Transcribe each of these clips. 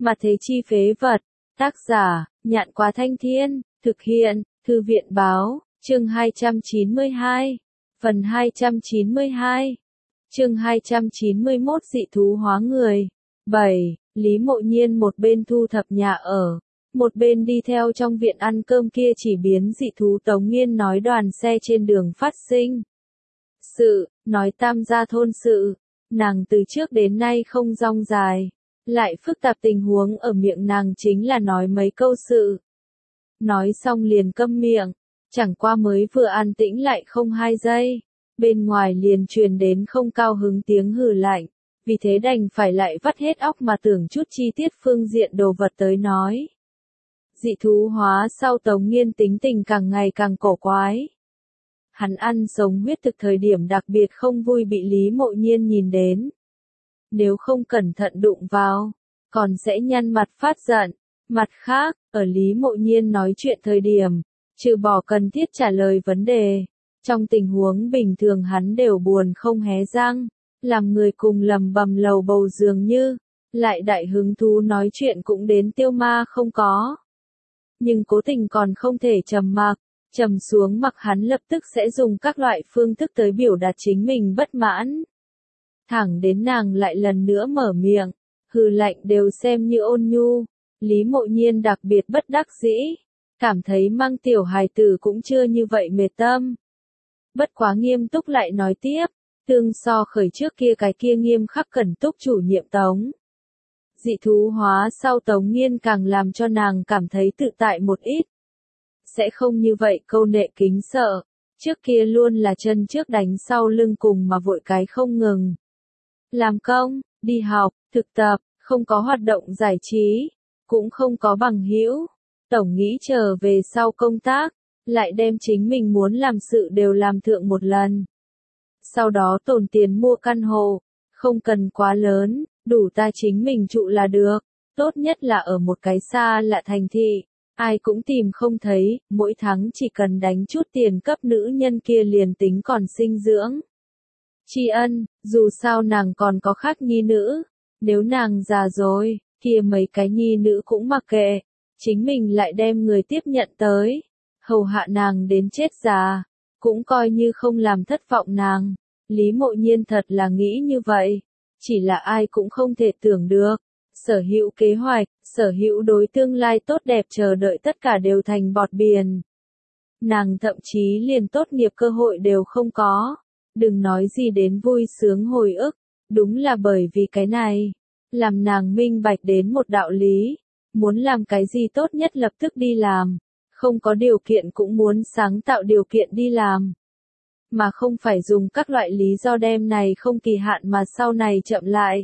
Mà thế chi phế vật. Tác giả, Nhạn Quá Thanh Thiên, thực hiện, Thư viện Báo, chương 292, phần 292, chương 291 dị thú hóa người. 7. Lý Mộ Nhiên một bên thu thập nhà ở, một bên đi theo trong viện ăn cơm kia chỉ biến dị thú Tống Nghiên nói đoàn xe trên đường phát sinh. Nói tam gia thôn sự, nàng từ trước đến nay không rong dài, lại phức tạp tình huống ở miệng nàng chính là nói mấy câu sự. Nói xong liền câm miệng, chẳng qua mới vừa an tĩnh lại không 2 giây, bên ngoài liền truyền đến không cao hứng tiếng hừ lạnh, vì thế đành phải lại vắt hết óc mà tưởng chút chi tiết phương diện đồ vật tới nói. Dị thú hóa sau Tống Nghiên tính tình càng ngày càng cổ quái. Hắn ăn sống huyết thực thời điểm đặc biệt không vui bị Lý Mộ Nhiên nhìn đến. Nếu không cẩn thận đụng vào, còn sẽ nhăn mặt phát giận. Mặt khác, ở Lý Mộ Nhiên nói chuyện thời điểm, trừ bỏ cần thiết trả lời vấn đề, trong tình huống bình thường hắn đều buồn không hé răng, làm người cùng lầm bầm lầu bầu dường như, lại đại hứng thú nói chuyện cũng đến tiêu ma không có. Nhưng cố tình còn không thể trầm xuống mặc hắn lập tức sẽ dùng các loại phương thức tới biểu đạt chính mình bất mãn. Thẳng đến nàng lại lần nữa mở miệng, hừ lạnh đều xem như ôn nhu, Lý Mộ Nhiên đặc biệt bất đắc dĩ, cảm thấy mang tiểu hài tử cũng chưa như vậy mệt tâm. Bất quá nghiêm túc lại nói tiếp, tương so khởi trước kia cái kia nghiêm khắc cẩn túc chủ nhiệm Tống. Dị thú hóa sau Tống Nghiên càng làm cho nàng cảm thấy tự tại một ít. Sẽ không như vậy câu nệ kính sợ, trước kia luôn là chân trước đánh sau lưng cùng mà vội cái không ngừng. Làm công, đi học, thực tập, không có hoạt động giải trí, cũng không có bằng hữu. Tổng nghĩ trở về sau công tác, lại đem chính mình muốn làm sự đều làm thượng một lần. Sau đó tổn tiền mua căn hộ, không cần quá lớn, đủ ta chính mình trụ là được, tốt nhất là ở một cái xa lạ thành thị, ai cũng tìm không thấy, mỗi tháng chỉ cần đánh chút tiền cấp nữ nhân kia liền tính còn sinh dưỡng. Tri ân, dù sao nàng còn có khác nhi nữ, nếu nàng già rồi, kia mấy cái nhi nữ cũng mặc kệ, chính mình lại đem người tiếp nhận tới, hầu hạ nàng đến chết già, cũng coi như không làm thất vọng nàng. Lý Mộ Nhiên thật là nghĩ như vậy, chỉ là ai cũng không thể tưởng được, sở hữu kế hoạch, sở hữu đối tương lai tốt đẹp chờ đợi tất cả đều thành bọt biển. Nàng thậm chí liền tốt nghiệp cơ hội đều không có, đừng nói gì đến vui sướng hồi ức, đúng là bởi vì cái này, làm nàng minh bạch đến một đạo lý, muốn làm cái gì tốt nhất lập tức đi làm, không có điều kiện cũng muốn sáng tạo điều kiện đi làm. Mà không phải dùng các loại lý do đem này không kỳ hạn mà sau này chậm lại.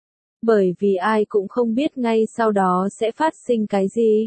Bởi vì ai cũng không biết ngay sau đó sẽ phát sinh cái gì.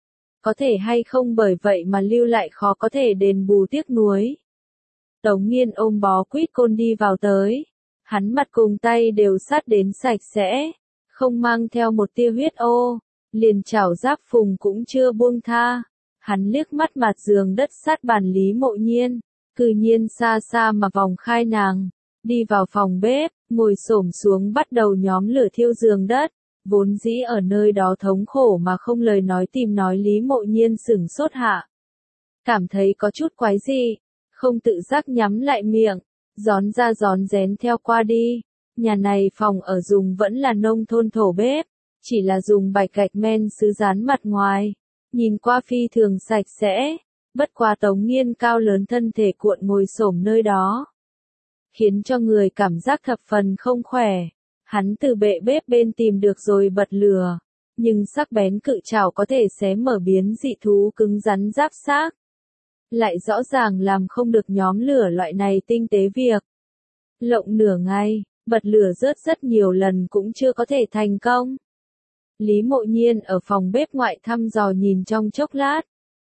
Có thể hay không bởi vậy mà lưu lại khó có thể đền bù tiếc nuối. Tống Nghiên ôm bó quýt côn đi vào tới. Hắn mặt cùng tay đều sát đến sạch sẽ, không mang theo một tia huyết ô, liền chảo giáp phùng cũng chưa buông tha. Hắn liếc mắt mặt giường đất sát bàn Lý Mộ Nhiên. Cư nhiên xa xa mà vòng khai nàng, đi vào phòng bếp, ngồi xổm xuống bắt đầu nhóm lửa thiêu giường đất, vốn dĩ ở nơi đó thống khổ mà không lời nói tìm nói Lý Mộ Nhiên sửng sốt hạ. Cảm thấy có chút quái gì, không tự giác nhắm lại miệng, gión ra gión rén theo qua đi, nhà này phòng ở dùng vẫn là nông thôn thổ bếp, chỉ là dùng bạch gạch men sứ dán mặt ngoài, nhìn qua phi thường sạch sẽ. Bất quá Tống Nghiên cao lớn thân thể cuộn ngồi xổm nơi đó, khiến cho người cảm giác thập phần không khỏe. Hắn từ bệ bếp bên tìm được rồi bật lửa, nhưng sắc bén cự trảo có thể xé mở biến dị thú cứng rắn giáp xác, lại rõ ràng làm không được nhóm lửa loại này tinh tế việc. Lộng nửa ngày, bật lửa rớt rất nhiều lần cũng chưa có thể thành công. Lý Mộ Nhiên ở phòng bếp ngoại thăm dò nhìn trong chốc lát.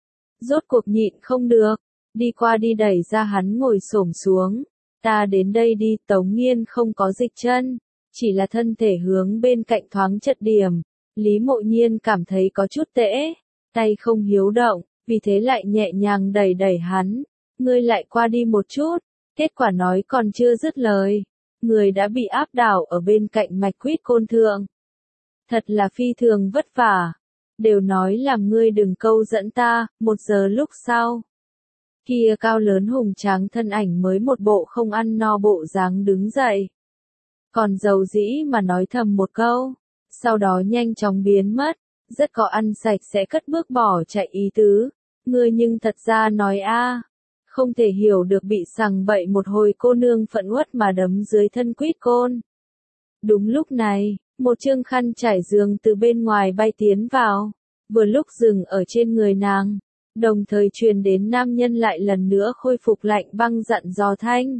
Rốt cuộc nhịn không được, đi qua đi đẩy ra hắn ngồi xổm xuống. Ta đến đây đi. Tống Nghiên không có dịch chân, chỉ là thân thể hướng bên cạnh thoáng chật điểm. Lý Mộ Nhiên cảm thấy có chút tễ, tay không hiếu động, vì thế lại nhẹ nhàng đẩy hắn. Ngươi lại qua đi một chút, kết quả nói còn chưa dứt lời. Người đã bị áp đảo ở bên cạnh mạch quýt côn thượng. thật là phi thường vất vả. Đều nói làm ngươi đừng câu dẫn ta, 1 giờ lúc sau. Kia cao lớn hùng tráng thân ảnh mới một bộ không ăn no bộ dáng đứng dậy. Còn dầu dĩ mà nói thầm một câu, sau đó nhanh chóng biến mất, rất có ăn sạch sẽ cất bước bỏ chạy ý tứ. Ngươi nhưng thật ra nói a, không thể hiểu được bị sằng bậy một hồi cô nương phẫn uất mà đấm dưới thân quýt côn. Đúng lúc này, một chương khăn trải giường từ bên ngoài bay tiến vào, vừa lúc dừng ở trên người nàng, đồng thời truyền đến nam nhân lại lần nữa khôi phục lạnh băng dặn dò thanh.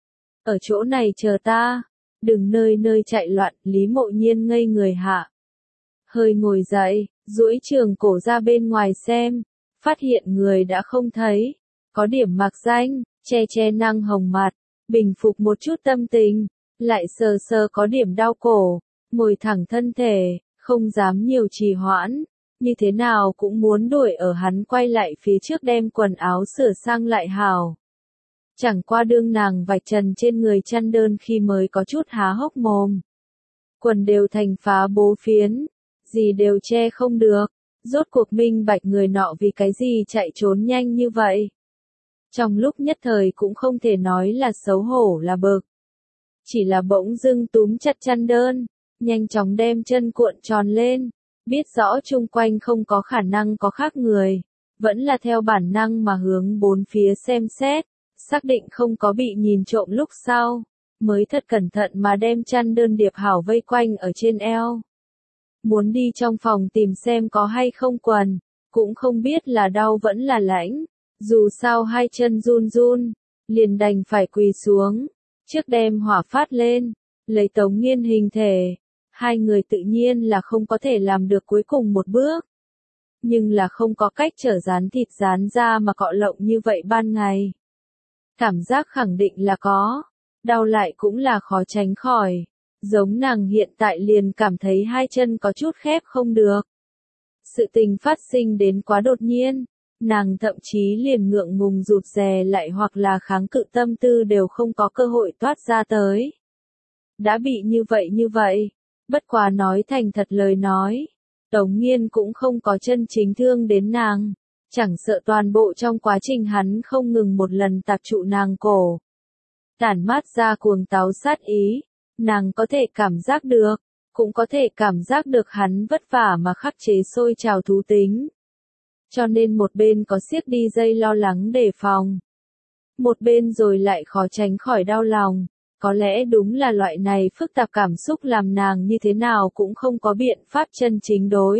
Ở chỗ này chờ ta, đừng nơi nơi chạy loạn. Lý Mộ Nhiên ngây người hạ. Hơi ngồi dậy, duỗi trường cổ ra bên ngoài xem, phát hiện người đã không thấy, có điểm mạc danh, che che năng hồng mặt, bình phục một chút tâm tình, lại sờ sờ có điểm đau cổ, ngồi thẳng thân thể, không dám nhiều trì hoãn, như thế nào cũng muốn đuổi ở hắn quay lại phía trước đem quần áo sửa sang lại hào. Chẳng qua đương nàng vạch trần trên người chăn đơn khi mới có chút há hốc mồm. Quần đều thành phá bố phiến, gì đều che không được, rốt cuộc minh bạch người nọ vì cái gì chạy trốn nhanh như vậy. Trong lúc nhất thời cũng không thể nói là xấu hổ là bực. Chỉ là bỗng dưng túm chặt chăn đơn, nhanh chóng đem chân cuộn tròn lên, biết rõ chung quanh không có khả năng có khác người, vẫn là theo bản năng mà hướng bốn phía xem xét, xác định không có bị nhìn trộm lúc sau, mới thật cẩn thận mà đem chăn đơn điệp hảo vây quanh ở trên eo. Muốn đi trong phòng tìm xem có hay không quần, cũng không biết là đau vẫn là lãnh, dù sao hai chân run run, liền đành phải quỳ xuống, trước đem hỏa phát lên, lấy Tống Nghiên hình thể, hai người tự nhiên là không có thể làm được cuối cùng một bước. Nhưng là không có cách trở rán thịt rán ra mà cọ lộng như vậy ban ngày. Cảm giác khẳng định là có, đau lại cũng là khó tránh khỏi, giống nàng hiện tại liền cảm thấy hai chân có chút khép không được. Sự tình phát sinh đến quá đột nhiên, nàng thậm chí liền ngượng ngùng rụt rè lại hoặc là kháng cự tâm tư đều không có cơ hội toát ra tới. Đã bị như vậy, bất quá nói thành thật lời nói, Tống Nghiên cũng không có chân chính thương đến nàng, chẳng sợ toàn bộ trong quá trình hắn không ngừng một lần tạp trụ nàng cổ. Tản mát ra cuồng táo sát ý, nàng có thể cảm giác được, cũng có thể cảm giác được hắn vất vả mà khắc chế sôi trào thú tính. Cho nên một bên có siết đi dây lo lắng đề phòng, một bên rồi lại khó tránh khỏi đau lòng. Có lẽ đúng là loại này phức tạp cảm xúc làm nàng như thế nào cũng không có biện pháp chân chính đối.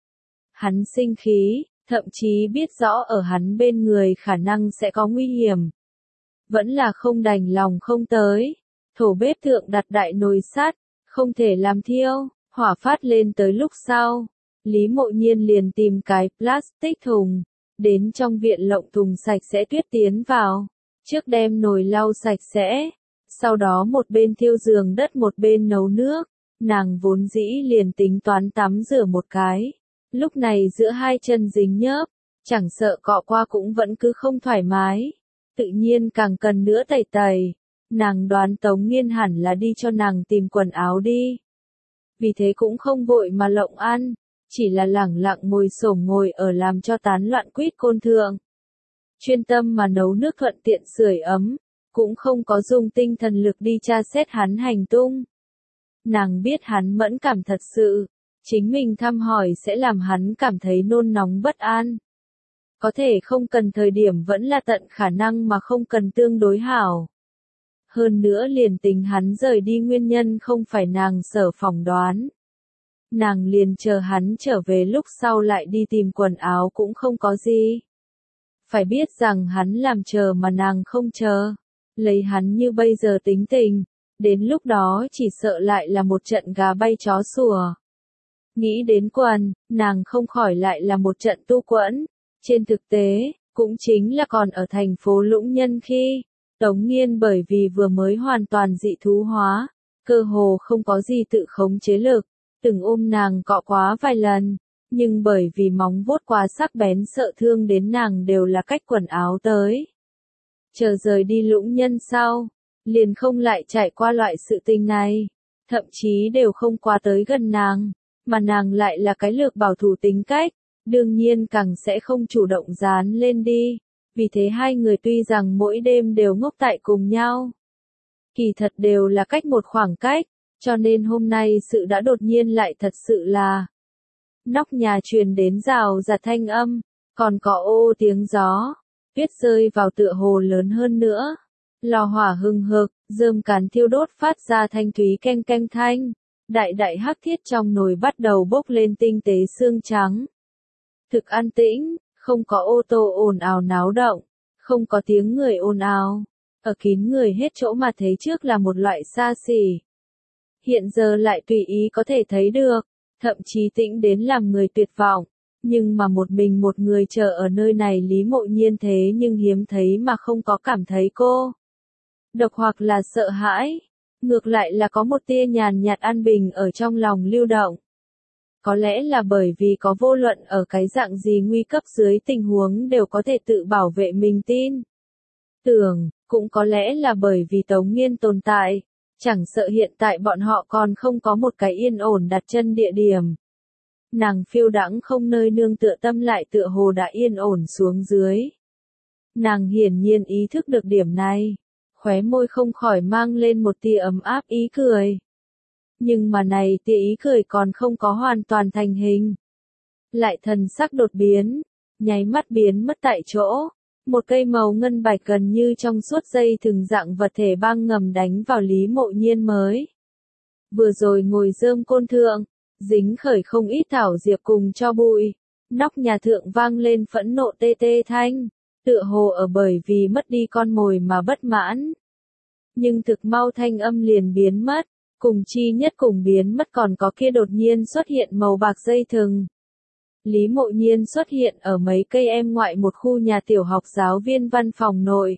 Hắn sinh khí, thậm chí biết rõ ở hắn bên người khả năng sẽ có nguy hiểm. Vẫn là không đành lòng không tới. Thổ bếp thượng đặt đại nồi sắt, không thể làm thiêu, hỏa phát lên tới lúc sau. Lý Mộ Nhiên liền tìm cái plastic thùng, đến trong viện lộng thùng sạch sẽ tuyết tiến vào. Trước đem nồi lau sạch sẽ. Sau đó một bên thiêu giường đất một bên nấu nước, nàng vốn dĩ liền tính toán tắm rửa một cái. Lúc này giữa hai chân dính nhớp, chẳng sợ cọ qua cũng vẫn cứ không thoải mái. Tự nhiên càng cần nữa tẩy tẩy, nàng đoán Tống Nghiên hẳn là đi cho nàng tìm quần áo đi. Vì thế cũng không vội mà lộng ăn, chỉ là lẳng lặng ngồi xổm ngồi ở làm cho tán loạn quýt côn thượng. Chuyên tâm mà nấu nước thuận tiện sưởi ấm. Cũng không có dùng tinh thần lực đi tra xét hắn hành tung. Nàng biết hắn mẫn cảm thật sự, chính mình thăm hỏi sẽ làm hắn cảm thấy nôn nóng bất an. Có thể không cần thời điểm vẫn là tận khả năng mà không cần tương đối hảo. Hơn nữa liền tính hắn rời đi nguyên nhân không phải nàng sở phỏng đoán. Nàng liền chờ hắn trở về lúc sau lại đi tìm quần áo cũng không có gì. Phải biết rằng hắn làm chờ mà nàng không chờ. Lấy hắn như bây giờ tính tình, đến lúc đó chỉ sợ lại là một trận gà bay chó sủa. Nghĩ đến quần, nàng không khỏi lại là một trận tu quẫn. Trên thực tế, cũng chính là còn ở thành phố Lũng Nhân khi, Tống Nghiên bởi vì vừa mới hoàn toàn dị thú hóa, cơ hồ không có gì tự khống chế lực, từng ôm nàng cọ quá vài lần, nhưng bởi vì móng vuốt quá sắc bén sợ thương đến nàng đều là cách quần áo tới. Chờ rời đi Lũng Nhân sau, liền không lại trải qua loại sự tình này, thậm chí đều không qua tới gần nàng, mà nàng lại là cái lược bảo thủ tính cách, đương nhiên càng sẽ không chủ động dán lên đi. Vì thế hai người tuy rằng mỗi đêm đều ngốc tại cùng nhau, kỳ thật đều là cách một khoảng cách, cho nên hôm nay sự đã đột nhiên lại thật sự là. Nóc nhà truyền đến rào rạt thanh âm, còn có ô tiếng gió, tuyết rơi vào tựa hồ lớn hơn nữa. Lò hỏa hừng hực, rơm cán thiêu đốt phát ra thanh thúy keng keng thanh. Đại đại hắc thiết trong nồi bắt đầu bốc lên tinh tế xương trắng. Thực an tĩnh, không có ô tô ồn ào náo động, không có tiếng người ồn ào. Ở kín người hết chỗ mà thấy trước là một loại xa xỉ. Hiện giờ lại tùy ý có thể thấy được, thậm chí tĩnh đến làm người tuyệt vọng. Nhưng mà một mình một người chờ ở nơi này Lý Mộ Nhiên thế nhưng hiếm thấy mà không có cảm thấy cô độc hoặc là sợ hãi. Ngược lại là có một tia nhàn nhạt an bình ở trong lòng lưu động. Có lẽ là bởi vì có vô luận ở cái dạng gì nguy cấp dưới tình huống đều có thể tự bảo vệ mình tin. Tưởng, cũng có lẽ là bởi vì Tống Nghiên tồn tại, chẳng sợ hiện tại bọn họ còn không có một cái yên ổn đặt chân địa điểm. Nàng phiêu đãng không nơi nương tựa tâm lại tựa hồ đã yên ổn xuống dưới. Nàng hiển nhiên ý thức được điểm này, khóe môi không khỏi mang lên một tia ấm áp ý cười. Nhưng mà này tia ý cười còn không có hoàn toàn thành hình. Lại thần sắc đột biến, nháy mắt biến mất tại chỗ. Một cây màu ngân bạch gần như trong suốt dây thừng dạng vật thể băng ngầm đánh vào Lý Mộ Nhiên mới. Vừa rồi ngồi rơm côn thượng, dính khởi không ít thảo diệp cùng cho bụi. Nóc nhà thượng vang lên phẫn nộ tê tê thanh, tựa hồ ở bởi vì mất đi con mồi mà bất mãn. Nhưng thực mau thanh âm liền biến mất, cùng chi nhất cùng biến mất còn có kia đột nhiên xuất hiện màu bạc dây thừng. Lý Mộ Nhiên xuất hiện ở mấy cây em ngoại một khu nhà tiểu học giáo viên văn phòng nội.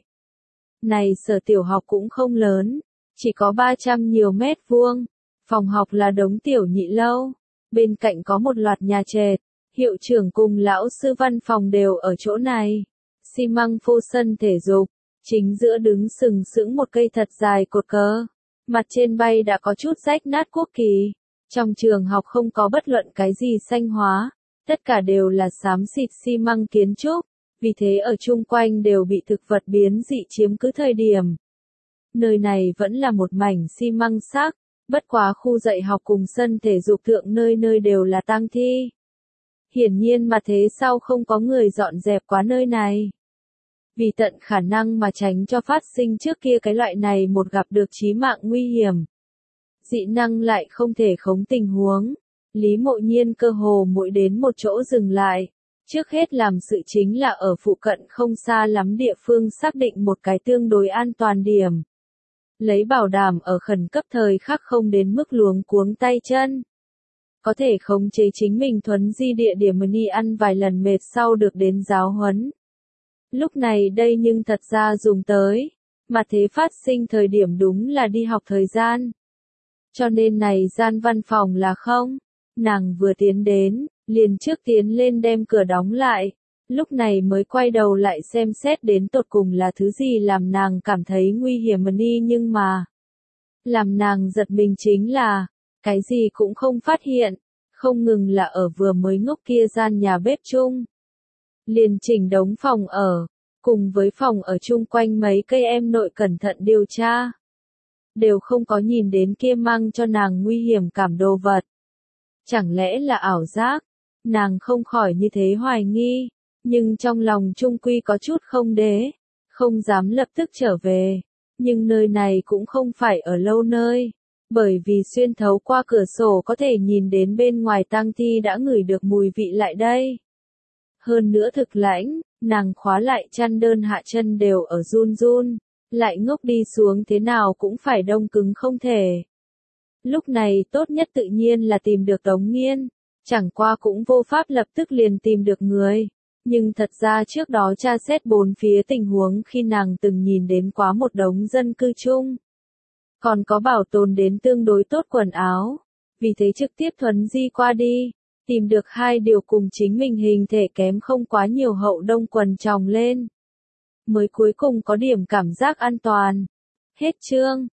Này sở tiểu học cũng không lớn, chỉ có 300 nhiều mét vuông, phòng học là đống tiểu nhị lâu, bên cạnh có một loạt nhà trệt, hiệu trưởng cùng lão sư văn phòng đều ở chỗ này. Xi măng phô sân thể dục, chính giữa đứng sừng sững một cây thật dài cột cờ, mặt trên bay đã có chút rách nát quốc kỳ. Trong trường học không có bất luận cái gì xanh hóa. Tất cả đều là xám xịt xi măng kiến trúc, vì thế ở chung quanh đều bị thực vật biến dị chiếm cứ thời điểm. Nơi này vẫn là một mảnh xi măng xác, bất quá khu dạy học cùng sân thể dục thượng nơi nơi đều là tang thi. Hiển nhiên mà thế sau không có người dọn dẹp quá nơi này. Vì tận khả năng mà tránh cho phát sinh trước kia cái loại này một gặp được chí mạng nguy hiểm. Dị năng lại không thể khống tình huống. Lý Mộ Nhiên cơ hồ mỗi đến một chỗ dừng lại. Trước hết làm sự chính là ở phụ cận không xa lắm địa phương xác định một cái tương đối an toàn điểm. Lấy bảo đảm ở khẩn cấp thời khắc không đến mức luống cuống tay chân. Có thể khống chế chính mình thuấn di địa điểm mà đi ăn vài lần mệt sau được đến giáo huấn. Lúc này đây nhưng thật ra dùng tới, mà thế phát sinh thời điểm đúng là đi học thời gian. Cho nên này gian văn phòng là không. Nàng vừa tiến đến, liền trước tiến lên đem cửa đóng lại, lúc này mới quay đầu lại xem xét đến tột cùng là thứ gì làm nàng cảm thấy nguy hiểm mà đi nhưng mà. Làm nàng giật mình chính là, cái gì cũng không phát hiện, không ngừng là ở vừa mới ngốc kia gian nhà bếp chung. Liền chỉnh đống phòng ở, cùng với phòng ở chung quanh mấy cây em nội cẩn thận điều tra. Đều không có nhìn đến kia mang cho nàng nguy hiểm cảm đồ vật. Chẳng lẽ là ảo giác? Nàng không khỏi như thế hoài nghi, nhưng trong lòng trung quy có chút không đế, không dám lập tức trở về. Nhưng nơi này cũng không phải ở lâu nơi, bởi vì xuyên thấu qua cửa sổ có thể nhìn đến bên ngoài tang thi đã ngửi được mùi vị lại đây. Hơn nữa thực lãnh, nàng khóa lại chăn đơn hạ chân đều ở run run, lại ngốc đi xuống thế nào cũng phải đông cứng không thể. Lúc này tốt nhất tự nhiên là tìm được Tống Nghiên, chẳng qua cũng vô pháp lập tức liền tìm được người. Nhưng thật ra trước đó tra xét bốn phía tình huống khi nàng từng nhìn đến quá một đống dân cư chung. Còn có bảo tồn đến tương đối tốt quần áo, vì thế trực tiếp thuấn di qua đi, tìm được hai điều cùng chính mình hình thể kém không quá nhiều hậu đông quần tròng lên. Mới cuối cùng có điểm cảm giác an toàn. Hết chương.